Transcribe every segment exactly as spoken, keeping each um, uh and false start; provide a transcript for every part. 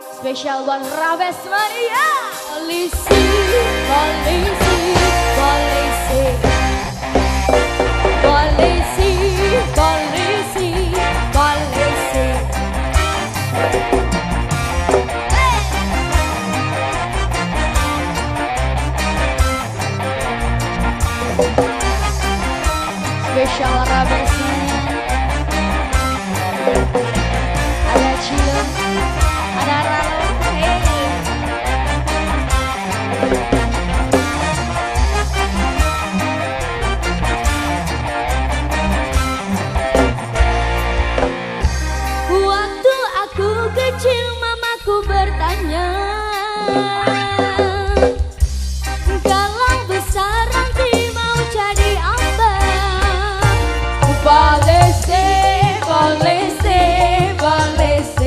Spesial buat Rawes Mania. Polisi, polisi, polisi, polisi, polisi, polisi. Spesial Rawes Mania. Ada Cilo, ada Ralo. Waktu aku kecil mamaku bertanya, kalau besar nanti mau jadi apa? Polisi, polisi, polisi,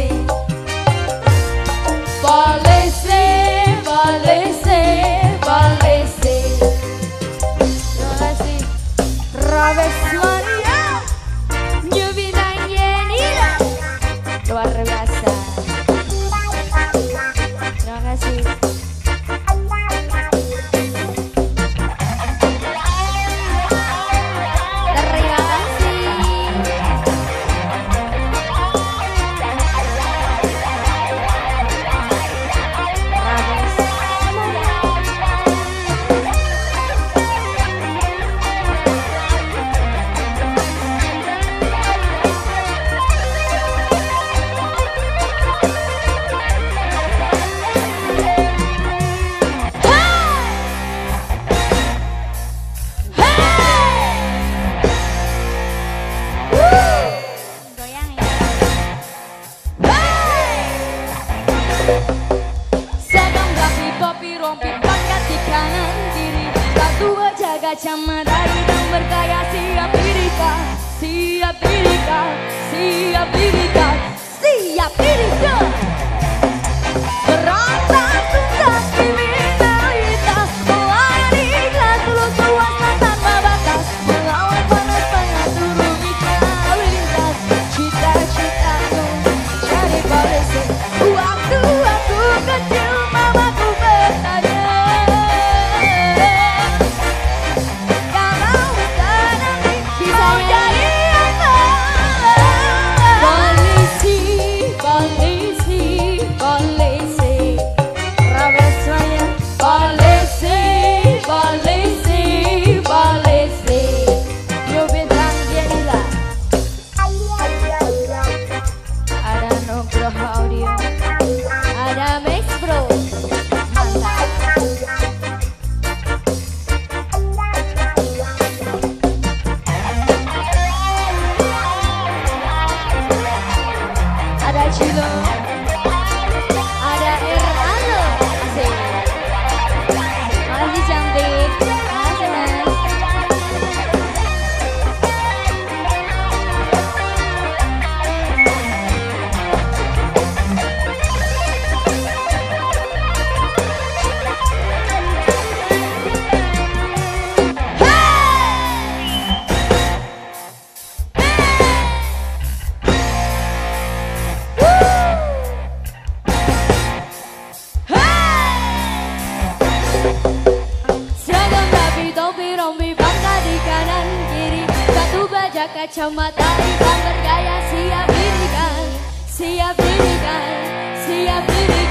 polisi, polisi, polisi. Terima kasih Rawes Mania, New Bintang Yenida, luar biasa. Terima kasih. Terima kasih. Sedang rapi topi rompi pangkat di kanan kiri, satu jaga kacamata dan bergaya siap dirika, siap dirika, siap dirika, siap dirika. Berontak tuntas kriminalitas, melayani ikhlas tulus puasa tanpa batas, melawan panas panas turun mitra lintas, cita-citaku jadi polisi. Waktu aku kecil mamaku bertanya, kalau besar nanti bisa jadi apa? Polisi, polisi, polisi, Rawes Mania. Polisi, polisi, polisi, New Bintang Yenida. Ada Nugroho Audio, ada Mix Bro, mantap. Ada Cilo, ada Erano, asik. Makasih cantik, makasih mas. Seragam rapi topi rompi pangkat di kanan kiri, satu bajak kacamata hitam bergaya siap dirikan, siap dirikan, siap dirikan.